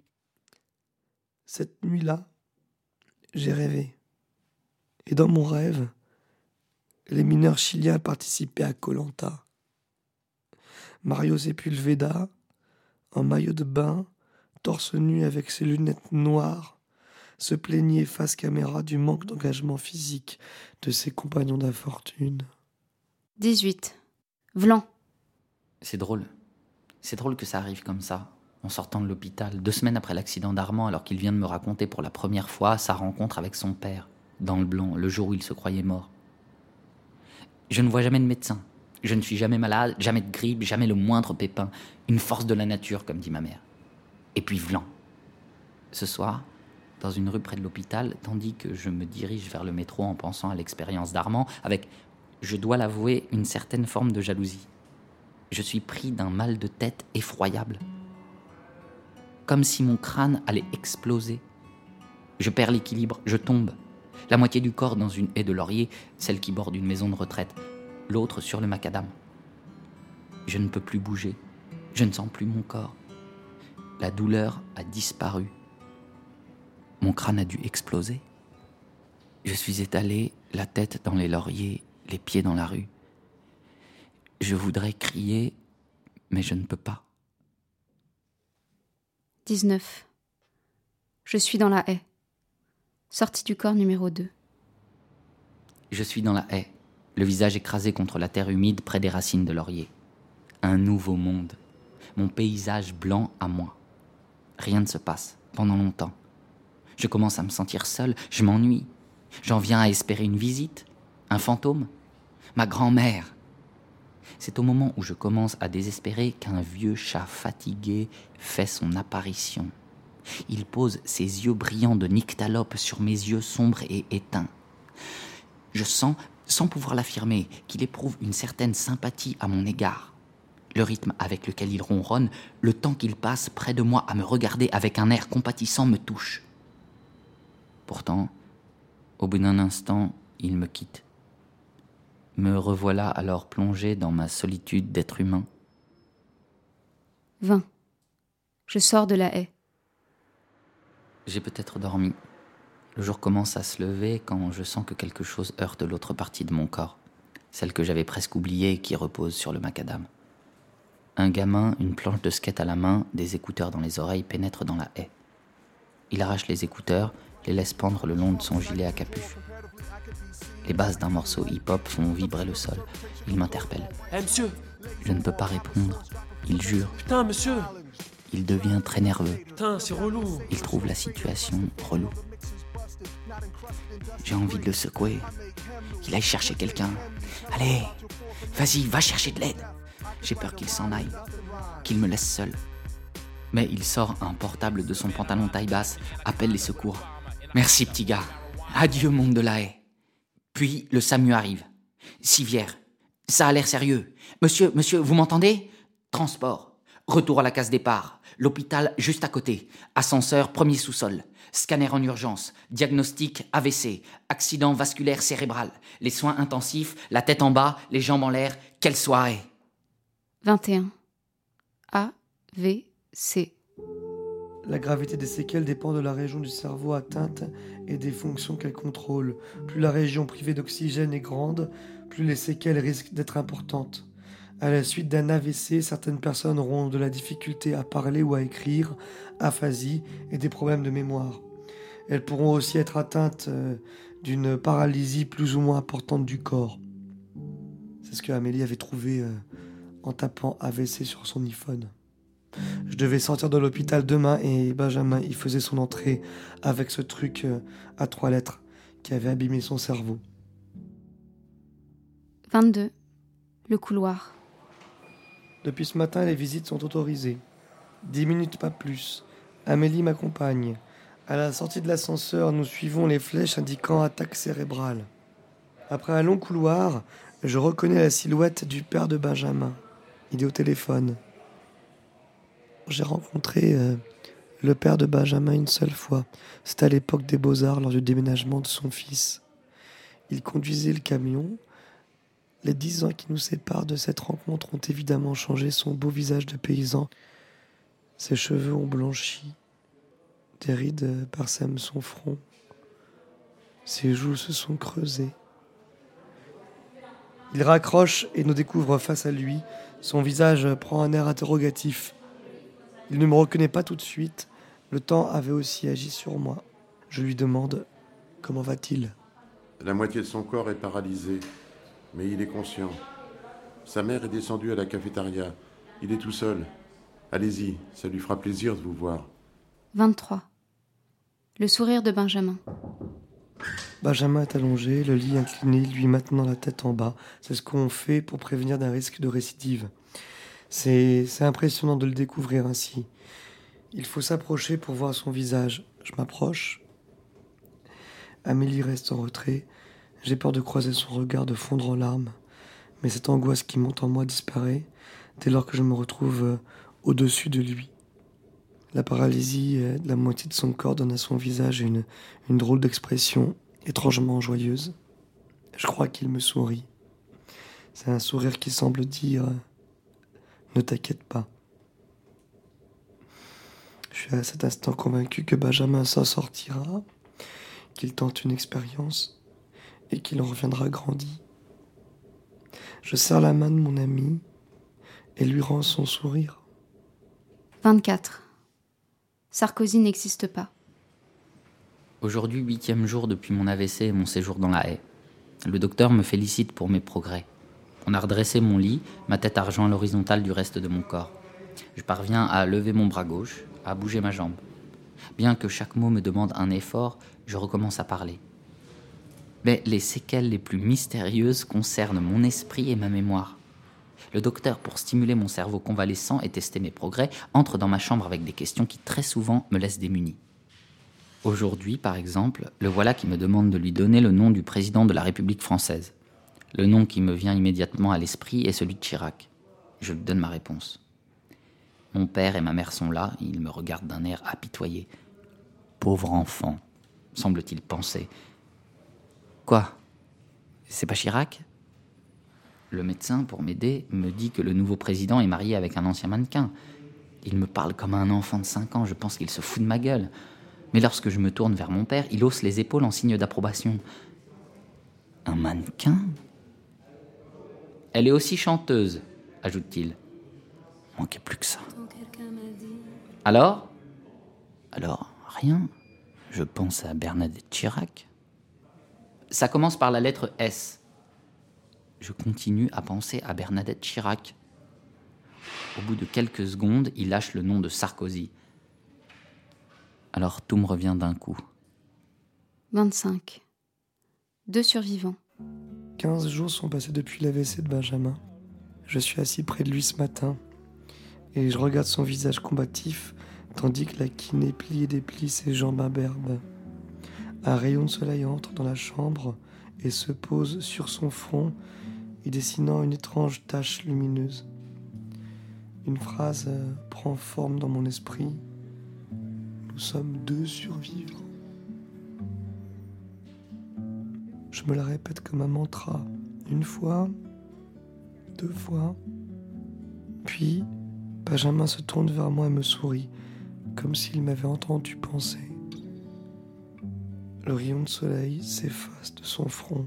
Cette nuit-là, j'ai rêvé. Et dans mon rêve, les mineurs chiliens participaient à Koh-Lanta. Mario Sepulveda, en maillot de bain, torse nu avec ses lunettes noires, se plaignait face caméra du manque d'engagement physique de ses compagnons d'infortune. 18. Vlan. C'est drôle. C'est drôle que ça arrive comme ça, en sortant de l'hôpital, 2 semaines après l'accident d'Armand, alors qu'il vient de me raconter pour la première fois sa rencontre avec son père, dans le blanc, le jour où il se croyait mort. Je ne vois jamais de médecin. Je ne suis jamais malade, jamais de grippe, jamais le moindre pépin. Une force de la nature, comme dit ma mère. Et puis vlan. Ce soir, dans une rue près de l'hôpital, tandis que je me dirige vers le métro en pensant à l'expérience d'Armand, avec, je dois l'avouer, une certaine forme de jalousie. Je suis pris d'un mal de tête effroyable. Comme si mon crâne allait exploser. Je perds l'équilibre, je tombe. La moitié du corps dans une haie de laurier, celle qui borde une maison de retraite. L'autre sur le macadam. Je ne peux plus bouger. Je ne sens plus mon corps. La douleur a disparu. Mon crâne a dû exploser. Je suis étalé, la tête dans les lauriers, les pieds dans la rue. Je voudrais crier, mais je ne peux pas. 19. Je suis dans la haie. Sortie du corps numéro 2. Je suis dans la haie, le visage écrasé contre la terre humide près des racines de laurier. Un nouveau monde. Mon paysage blanc à moi. Rien ne se passe, pendant longtemps. Je commence à me sentir seul, je m'ennuie. J'en viens à espérer une visite, un fantôme, ma grand-mère. C'est au moment où je commence à désespérer qu'un vieux chat fatigué fait son apparition. Il pose ses yeux brillants de nyctalope sur mes yeux sombres et éteints. Je sens, sans pouvoir l'affirmer, qu'il éprouve une certaine sympathie à mon égard. Le rythme avec lequel il ronronne, le temps qu'il passe près de moi à me regarder avec un air compatissant me touche. Pourtant, au bout d'un instant, il me quitte. Me revoilà alors plongé dans ma solitude d'être humain. 20. Je sors de la haie. J'ai peut-être dormi. Le jour commence à se lever quand je sens que quelque chose heurte l'autre partie de mon corps, celle que j'avais presque oubliée et qui repose sur le macadam. Un gamin, une planche de skate à la main, des écouteurs dans les oreilles, pénètre dans la haie. Il arrache les écouteurs, les laisse pendre le long de son gilet à capuche. Les basses d'un morceau hip-hop font vibrer le sol. Il m'interpelle. Monsieur! Je ne peux pas répondre. Il jure. Putain, monsieur! Il devient très nerveux. Putain, c'est relou! Il trouve la situation relou. J'ai envie de le secouer. Qu'il aille chercher quelqu'un. Allez, vas-y, va chercher de l'aide. J'ai peur qu'il s'en aille, qu'il me laisse seul. Mais il sort un portable de son pantalon taille basse, appelle les secours. Merci, petit gars. Adieu, monde de la haie. Puis le SAMU arrive. Civière. Ça a l'air sérieux. Monsieur, vous m'entendez? Transport. Retour à la case départ. L'hôpital juste à côté. Ascenseur, premier sous-sol. Scanner en urgence. Diagnostic AVC. Accident vasculaire cérébral. Les soins intensifs, la tête en bas, les jambes en l'air. Quelle soirée! 21. AVC. La gravité des séquelles dépend de la région du cerveau atteinte et des fonctions qu'elle contrôle. Plus la région privée d'oxygène est grande, plus les séquelles risquent d'être importantes. À la suite d'un AVC, certaines personnes auront de la difficulté à parler ou à écrire, aphasie et des problèmes de mémoire. Elles pourront aussi être atteintes d'une paralysie plus ou moins importante du corps. C'est ce que Amélie avait trouvé en tapant AVC sur son iPhone. Je devais sortir de l'hôpital demain et Benjamin y faisait son entrée avec ce truc à 3 lettres qui avait abîmé son cerveau. 22. Le couloir. Depuis ce matin, les visites sont autorisées. 10 minutes, pas plus. Amélie m'accompagne. À la sortie de l'ascenseur, nous suivons les flèches indiquant attaque cérébrale. Après un long couloir, je reconnais la silhouette du père de Benjamin. Il est au téléphone. J'ai rencontré le père de Benjamin une seule fois. C'était à l'époque des Beaux-Arts, lors du déménagement de son fils. Il conduisait le camion. Les 10 ans qui nous séparent de cette rencontre ont évidemment changé son beau visage de paysan. Ses cheveux ont blanchi. Des rides parsèment son front. Ses joues se sont creusées. Il raccroche et nous découvre face à lui. Son visage prend un air interrogatif. Il ne me reconnaît pas tout de suite. Le temps avait aussi agi sur moi. Je lui demande « Comment va-t-il » La moitié de son corps est paralysée, mais il est conscient. Sa mère est descendue à la cafétéria. Il est tout seul. Allez-y, ça lui fera plaisir de vous voir. 23. Le sourire de Benjamin. Benjamin est allongé, le lit incliné, lui maintenant la tête en bas. C'est ce qu'on fait pour prévenir d'un risque de récidive. C'est impressionnant de le découvrir ainsi. Il faut s'approcher pour voir son visage. Je m'approche. Amélie reste en retrait. J'ai peur de croiser son regard, de fondre en larmes. Mais cette angoisse qui monte en moi disparaît dès lors que je me retrouve au-dessus de lui. La paralysie de la moitié de son corps donne à son visage une drôle d'expression étrangement joyeuse. Je crois qu'il me sourit. C'est un sourire qui semble dire « Ne t'inquiète pas ». Je suis à cet instant convaincu que Benjamin s'en sortira, qu'il tente une expérience et qu'il en reviendra grandi. Je serre la main de mon ami et lui rends son sourire. 24. Sarkozy n'existe pas. Aujourd'hui, 8e jour depuis mon AVC et mon séjour dans la haie. Le docteur me félicite pour mes progrès. On a redressé mon lit, ma tête a rejoint l'horizontale du reste de mon corps. Je parviens à lever mon bras gauche, à bouger ma jambe. Bien que chaque mot me demande un effort, je recommence à parler. Mais les séquelles les plus mystérieuses concernent mon esprit et ma mémoire. Le docteur, pour stimuler mon cerveau convalescent et tester mes progrès, entre dans ma chambre avec des questions qui très souvent me laissent démuni. Aujourd'hui, par exemple, le voilà qui me demande de lui donner le nom du président de la République française. Le nom qui me vient immédiatement à l'esprit est celui de Chirac. Je lui donne ma réponse. Mon père et ma mère sont là, ils me regardent d'un air apitoyé. Pauvre enfant, semble-t-il penser. Quoi ? C'est pas Chirac ? Le médecin, pour m'aider, me dit que le nouveau président est marié avec un ancien mannequin. Il me parle comme un enfant de 5 ans, je pense qu'il se fout de ma gueule. Mais lorsque je me tourne vers mon père, il hausse les épaules en signe d'approbation. Un mannequin ? Elle est aussi chanteuse, ajoute-t-il. Manquait plus que ça. Alors, rien. Je pense à Bernadette Chirac. Ça commence par la lettre S. Je continue à penser à Bernadette Chirac. Au bout de quelques secondes, il lâche le nom de Sarkozy. Alors tout me revient d'un coup. 25. 2 survivants. 15 jours sont passés depuis l'AVC de Benjamin. Je suis assis près de lui ce matin et je regarde son visage combatif tandis que la kiné plie et déplie ses jambes imberbes. Un rayon de soleil entre dans la chambre et se pose sur son front, y dessinant une étrange tache lumineuse. Une phrase prend forme dans mon esprit. Nous sommes 2 survivants. Je me la répète comme un mantra. 1 fois, 2 fois. Puis, Benjamin se tourne vers moi et me sourit, comme s'il m'avait entendu penser. Le rayon de soleil s'efface de son front.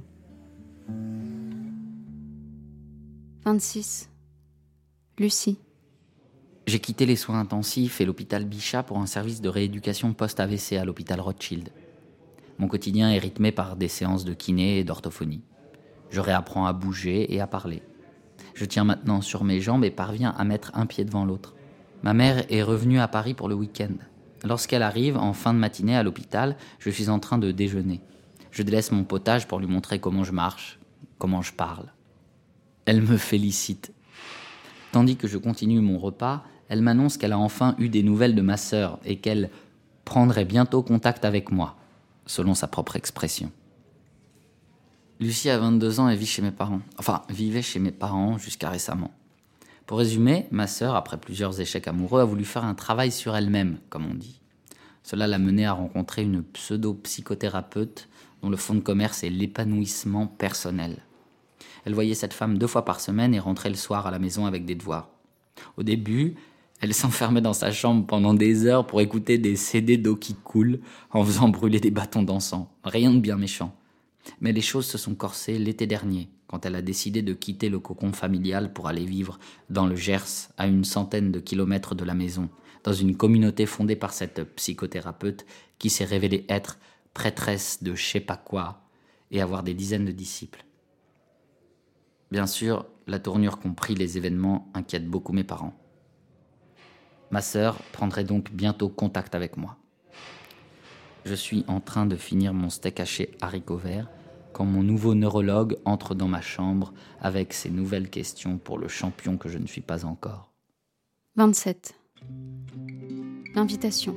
26. Lucie. J'ai quitté les soins intensifs et l'hôpital Bichat pour un service de rééducation post-AVC à l'hôpital Rothschild. Mon quotidien est rythmé par des séances de kiné et d'orthophonie. Je réapprends à bouger et à parler. Je tiens maintenant sur mes jambes et parviens à mettre un pied devant l'autre. Ma mère est revenue à Paris pour le week-end. Lorsqu'elle arrive, en fin de matinée à l'hôpital, je suis en train de déjeuner. Je délaisse mon potage pour lui montrer comment je marche, comment je parle. Elle me félicite. Tandis que je continue mon repas, elle m'annonce qu'elle a enfin eu des nouvelles de ma sœur et qu'elle prendrait bientôt contact avec moi, selon sa propre expression. Lucie a 22 ans et vit chez mes parents. Vivait chez mes parents jusqu'à récemment. Pour résumer, ma sœur, après plusieurs échecs amoureux, a voulu faire un travail sur elle-même, comme on dit. Cela l'a menée à rencontrer une pseudo-psychothérapeute dont le fond de commerce est l'épanouissement personnel. Elle voyait cette femme 2 fois par semaine et rentrait le soir à la maison avec des devoirs. Au début, elle s'enfermait dans sa chambre pendant des heures pour écouter des CD d'eau qui coule en faisant brûler des bâtons d'encens. Rien de bien méchant. Mais les choses se sont corsées l'été dernier, quand elle a décidé de quitter le cocon familial pour aller vivre dans le Gers, à une centaine de kilomètres de la maison, dans une communauté fondée par cette psychothérapeute qui s'est révélée être prêtresse de je sais pas quoi et avoir des dizaines de disciples. Bien sûr, la tournure qu'ont pris les événements inquiète beaucoup mes parents. Ma sœur prendrait donc bientôt contact avec moi. Je suis en train de finir mon steak haché haricots verts quand mon nouveau neurologue entre dans ma chambre avec ses nouvelles questions pour le champion que je ne suis pas encore. 27. L'invitation.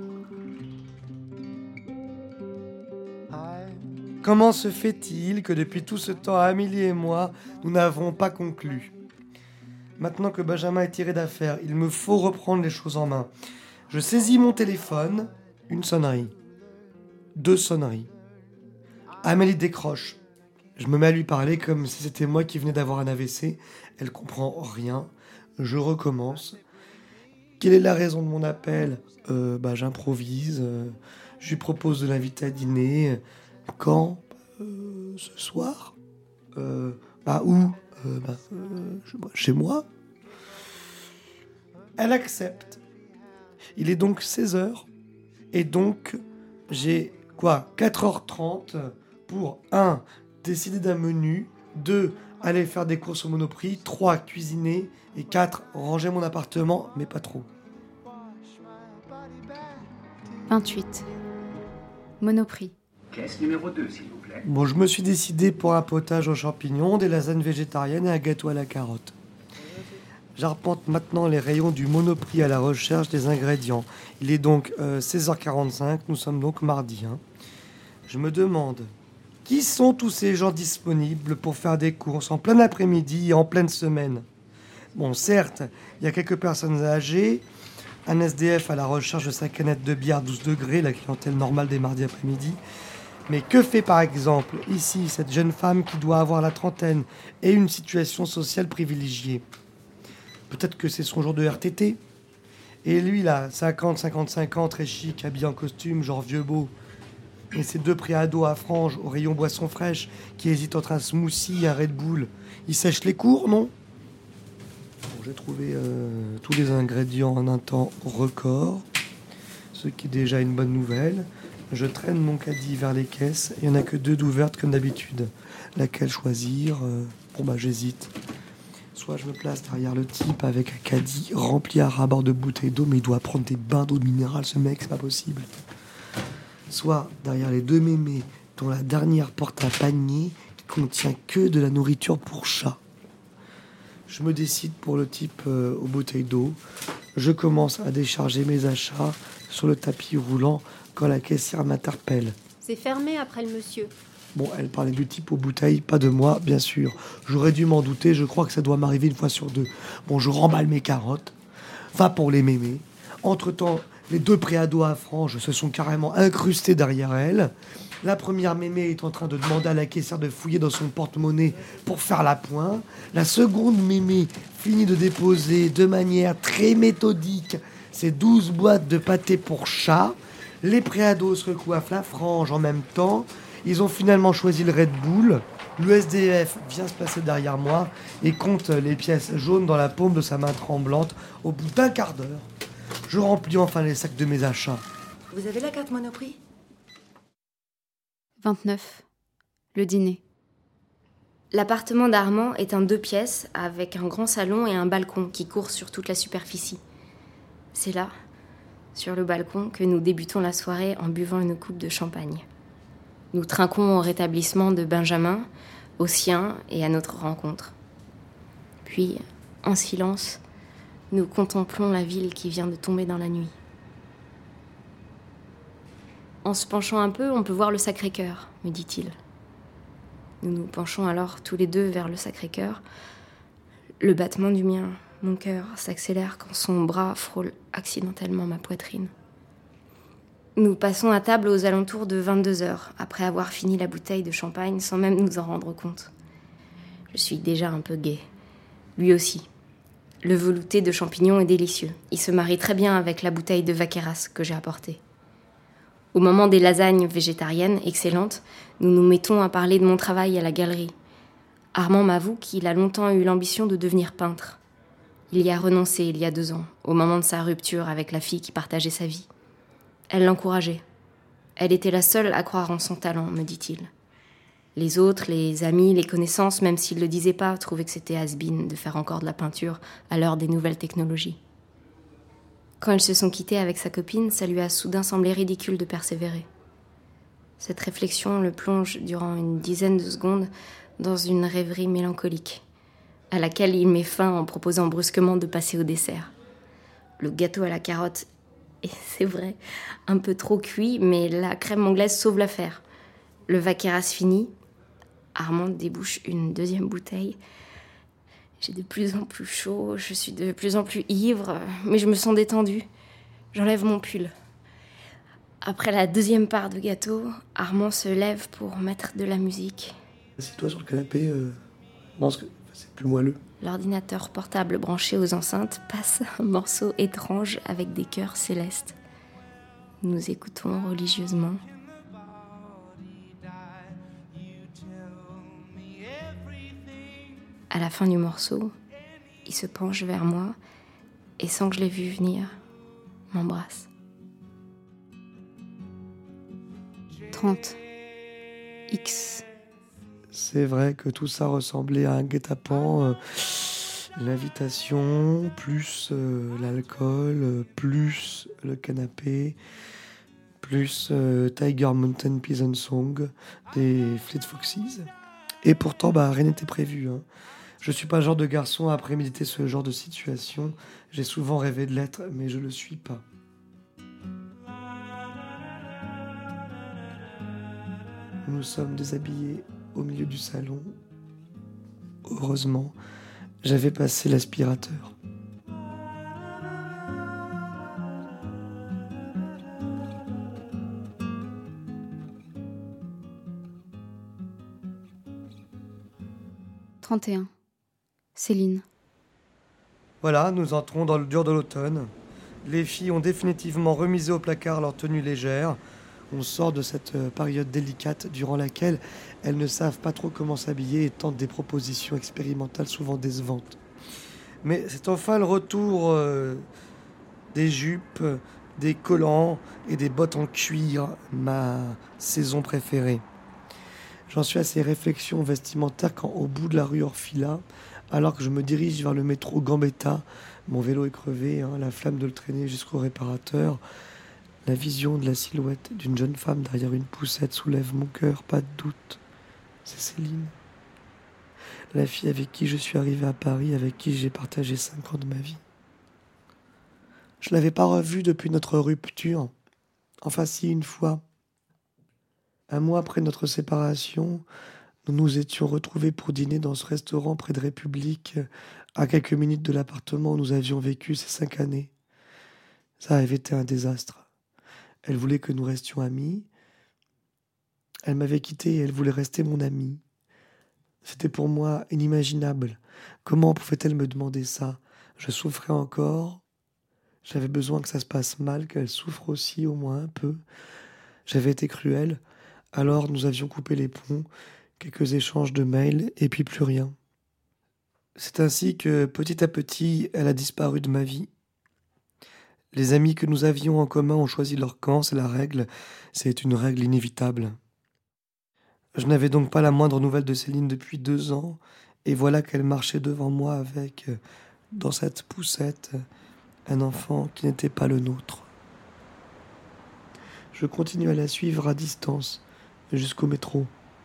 Comment se fait-il que depuis tout ce temps, Amélie et moi, nous n'avons pas conclu ? Maintenant que Benjamin est tiré d'affaire, il me faut reprendre les choses en main. Je saisis mon téléphone, 1 sonnerie, 2 sonneries. Amélie décroche. Je me mets à lui parler comme si c'était moi qui venais d'avoir un AVC. Elle comprend rien. Je recommence. Quelle est la raison de mon appel ? J'improvise. Je lui propose de l'inviter à dîner. Quand ? Ce soir ? Où ? Chez moi. Elle accepte. Il est donc 16h. Et donc, j'ai 4h30 pour 1. Décider d'un menu. 2. Aller faire des courses au Monoprix. 3. Cuisiner. Et 4. Ranger mon appartement, mais pas trop. 28. Monoprix. Caisse numéro 2, s'il vous plaît. Bon, je me suis décidé pour un potage aux champignons, des lasagnes végétariennes et un gâteau à la carotte. J'arpente maintenant les rayons du Monoprix à la recherche des ingrédients. Il est donc 16h45, nous sommes donc mardi. Je me demande, qui sont tous ces gens disponibles pour faire des courses en plein après-midi et en pleine semaine ? Bon, certes, il y a quelques personnes âgées, un SDF à la recherche de sa canette de bière 12 degrés, la clientèle normale des mardis après-midi. Mais que fait par exemple ici cette jeune femme qui doit avoir la trentaine et une situation sociale privilégiée ? Peut-être que c'est son jour de RTT. Et lui, là, 50-55 ans, très chic, habillé en costume, genre vieux beau. Et ces 2 préados à franges, au rayon boisson fraîche, qui hésitent entre un smoothie et un Red Bull. Ils sèchent les cours, non? Bon, j'ai trouvé tous les ingrédients en un temps record, ce qui est déjà une bonne nouvelle. Je traîne mon caddie vers les caisses. Il n'y en a que 2 d'ouvertes comme d'habitude. Laquelle choisir? J'hésite. Soit je me place derrière le type avec un caddie rempli à ras-bord de bouteilles d'eau, mais il doit prendre des bains d'eau minérale, ce mec, c'est pas possible. Soit derrière les 2 mémés, dont la dernière porte un panier qui contient que de la nourriture pour chat. Je me décide pour le type aux bouteilles d'eau. Je commence à décharger mes achats sur le tapis roulant quand la caissière m'interpelle. C'est fermé après le monsieur. Bon, elle parlait du type aux bouteilles, pas de moi, bien sûr. J'aurais dû m'en douter, je crois que ça doit m'arriver une fois sur 2. Bon, je remballe mes carottes. Va pour les mémés. Entre-temps, les 2 préados à franges se sont carrément incrustés derrière elle. La première mémé est en train de demander à la caissière de fouiller dans son porte-monnaie pour faire la pointe. La seconde mémé finit de déposer de manière très méthodique ses 12 boîtes de pâté pour chat. Les préados se recoiffent la frange en même temps. Ils ont finalement choisi le Red Bull. Le SDF vient se placer derrière moi et compte les pièces jaunes dans la paume de sa main tremblante. Au bout d'1 quart d'heure, je remplis enfin les sacs de mes achats. Vous avez la carte Monoprix? 29. Le dîner. L'appartement d'Armand est un 2 pièces avec un grand salon et un balcon qui court sur toute la superficie. C'est là, sur le balcon, que nous débutons la soirée en buvant une coupe de champagne. Nous trinquons au rétablissement de Benjamin, au sien et à notre rencontre. Puis, en silence, nous contemplons la ville qui vient de tomber dans la nuit. En se penchant un peu, on peut voir le Sacré-Cœur, me dit-il. Nous nous penchons alors tous les 2 vers le Sacré-Cœur. Le battement du mien, mon cœur, s'accélère quand son bras frôle accidentellement ma poitrine. Nous passons à table aux alentours de 22h, après avoir fini la bouteille de champagne sans même nous en rendre compte. Je suis déjà un peu gaie. Lui aussi. Le velouté de champignons est délicieux. Il se marie très bien avec la bouteille de Vaqueras que j'ai apportée. Au moment des lasagnes végétariennes, excellentes, nous nous mettons à parler de mon travail à la galerie. Armand m'avoue qu'il a longtemps eu l'ambition de devenir peintre. Il y a renoncé il y a 2 ans, au moment de sa rupture avec la fille qui partageait sa vie. Elle l'encourageait. Elle était la seule à croire en son talent, me dit-il. Les autres, les amis, les connaissances, même s'ils ne le disaient pas, trouvaient que c'était has-been de faire encore de la peinture à l'heure des nouvelles technologies. Quand ils se sont quittés avec sa copine, ça lui a soudain semblé ridicule de persévérer. Cette réflexion le plonge durant une dizaine de secondes dans une rêverie mélancolique, à laquelle il met fin en proposant brusquement de passer au dessert. Le gâteau à la carotte est, c'est vrai, un peu trop cuit, mais la crème anglaise sauve l'affaire. Le Vaqueras fini, Armand débouche une 2e bouteille. J'ai de plus en plus chaud, je suis de plus en plus ivre, mais je me sens détendue. J'enlève mon pull. Après la 2e part de gâteau, Armand se lève pour mettre de la musique. Assieds-toi sur le canapé. Non, parce que c'est plus moelleux. L'ordinateur portable branché aux enceintes passe un morceau étrange avec des chœurs célestes. Nous écoutons religieusement. À la fin du morceau, il se penche vers moi et, sans que je l'aie vu venir, m'embrasse. 30. X. C'est vrai que tout ça ressemblait à un guet-apens. L'invitation, plus l'alcool, plus le canapé, plus Tiger Mountain Pigeon Song des Fleet Foxes. Et pourtant, rien n'était prévu. Je suis pas le genre de garçon à préméditer ce genre de situation. J'ai souvent rêvé de l'être, mais je le suis pas. Nous sommes déshabillés au milieu du salon. Heureusement, j'avais passé l'aspirateur. « 31. Céline. Voilà, nous entrons dans le dur de l'automne. Les filles ont définitivement remisé au placard leur tenue légère. On sort de cette période délicate durant laquelle elles ne savent pas trop comment s'habiller et tentent des propositions expérimentales souvent décevantes. Mais c'est enfin le retour des jupes, des collants et des bottes en cuir, ma saison préférée. J'en suis à ces réflexions vestimentaires quand, au bout de la rue Orfila, alors que je me dirige vers le métro Gambetta, mon vélo est crevé, la flamme de le traîner jusqu'au réparateur, la vision de la silhouette d'une jeune femme derrière une poussette soulève mon cœur, pas de doute. C'est Céline. La fille avec qui je suis arrivé à Paris, avec qui j'ai partagé 5 ans de ma vie. Je ne l'avais pas revue depuis notre rupture. Enfin si, une fois. Un mois après notre séparation, nous nous étions retrouvés pour dîner dans ce restaurant près de République, à quelques minutes de l'appartement où nous avions vécu ces 5 années. Ça avait été un désastre. Elle voulait que nous restions amis. Elle m'avait quitté et elle voulait rester mon amie. C'était pour moi inimaginable. Comment pouvait-elle me demander ça ? Je souffrais encore. J'avais besoin que ça se passe mal, qu'elle souffre aussi, au moins un peu. J'avais été cruel. Alors nous avions coupé les ponts, quelques échanges de mails et puis plus rien. C'est ainsi que, petit à petit, elle a disparu de ma vie. Les amis que nous avions en commun ont choisi leur camp, c'est la règle. C'est une règle inévitable. Je n'avais donc pas la moindre nouvelle de Céline depuis 2 ans, et voilà qu'elle marchait devant moi avec, dans cette poussette, un enfant qui n'était pas le nôtre. Je continue à la suivre à distance, jusqu'au métro.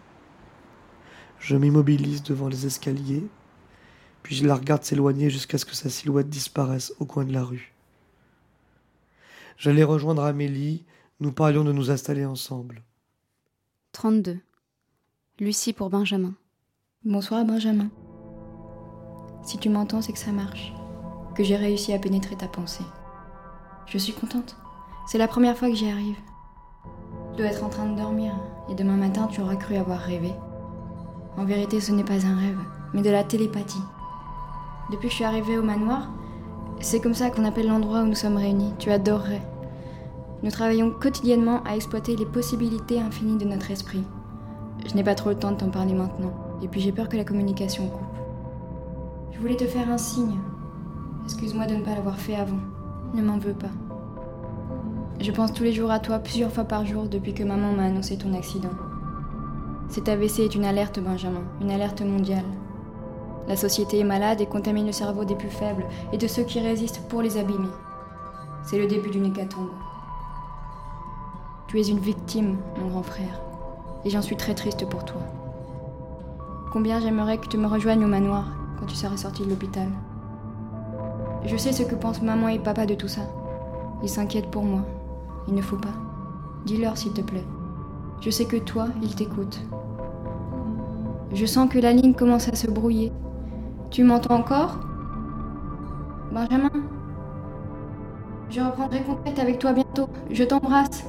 Je m'immobilise devant les escaliers, puis je la regarde s'éloigner jusqu'à ce que sa silhouette disparaisse au coin de la rue. J'allais rejoindre Amélie, nous parlions de nous installer ensemble. 32. Lucie pour Benjamin. Bonsoir Benjamin. Si tu m'entends, c'est que ça marche. Que j'ai réussi à pénétrer ta pensée. Je suis contente. C'est la première fois que j'y arrive. Je dois être en train de dormir, et demain matin tu auras cru avoir rêvé. En vérité, ce n'est pas un rêve, mais de la télépathie. Depuis que je suis arrivée au manoir, c'est comme ça qu'on appelle l'endroit où nous sommes réunis. Tu adorerais. Nous travaillons quotidiennement à exploiter les possibilités infinies de notre esprit. Je n'ai pas trop le temps de t'en parler maintenant, et puis j'ai peur que la communication coupe. Je voulais te faire un signe. Excuse-moi de ne pas l'avoir fait avant. Ne m'en veux pas. Je pense tous les jours à toi, plusieurs fois par jour, depuis que maman m'a annoncé ton accident. Cet AVC est une alerte, Benjamin, une alerte mondiale. La société est malade et contamine le cerveau des plus faibles et de ceux qui résistent pour les abîmer. C'est le début d'une hécatombe. Tu es une victime, mon grand frère, et j'en suis très triste pour toi. Combien j'aimerais que tu me rejoignes au manoir quand tu seras sorti de l'hôpital. Je sais ce que pensent maman et papa de tout ça. Ils s'inquiètent pour moi. Il ne faut pas. Dis-leur s'il te plaît. Je sais que toi, ils t'écoutent. Je sens que la ligne commence à se brouiller. Tu m'entends encore ? Benjamin ? Je reprendrai contact avec toi bientôt. Je t'embrasse.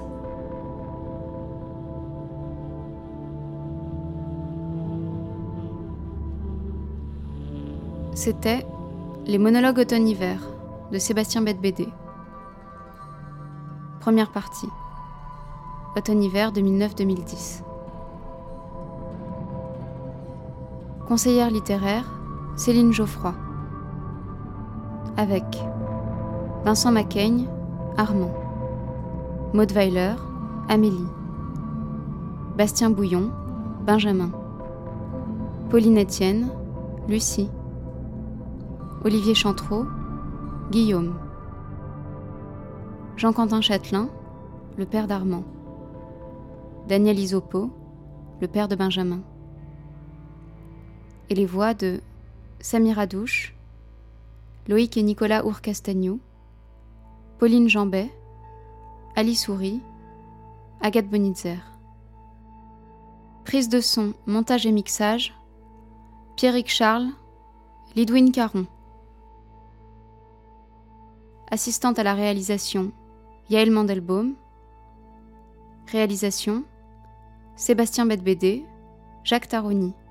C'était Les monologues automne-hiver de Sébastien Bette-Bédé. Première partie. Automne-hiver 2009-2010. Conseillère littéraire, Céline Geoffroy. Avec Vincent Macaigne, Armand. Maud Weiler, Amélie. Bastien Bouillon, Benjamin. Pauline Etienne, Lucie. Olivier Chantreau, Guillaume. Jean-Quentin Châtelain, le père d'Armand. Daniel Isopo, le père de Benjamin. Et les voix de Samira Douche, Loïc et Nicolas Ourcastagnou, Pauline Jambet, Alice Houry, Agathe Bonitzer. Prise de son, montage et mixage, Pierrick Charles, Lidwine Caron. Assistante à la réalisation, Yaël Mandelbaum. Réalisation, Sébastien Bette-Bédé, Jacques Taroni.